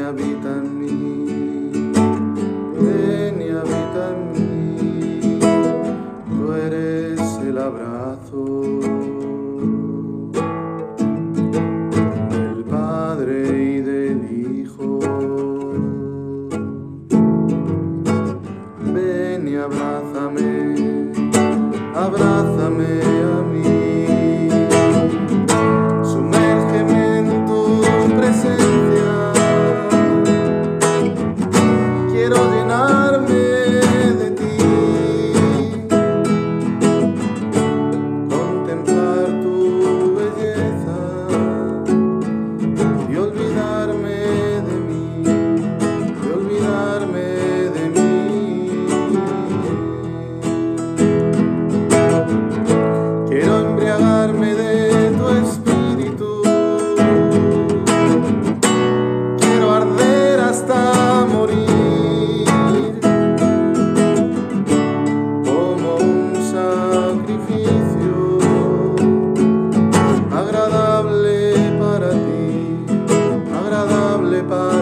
habita en mí, ven y habita en mí, tú eres el abrazo del Padre y del Hijo. Ven y abrázame, abrázame a mí, sumérgeme en tu presencia, quiero llenarme de ti, contemplar tu belleza y olvidarme de mí, y olvidarme de mí. Quiero embriagarme de tu espíritu, quiero arder hasta morir, como un sacrificio agradable para ti, agradable para ti.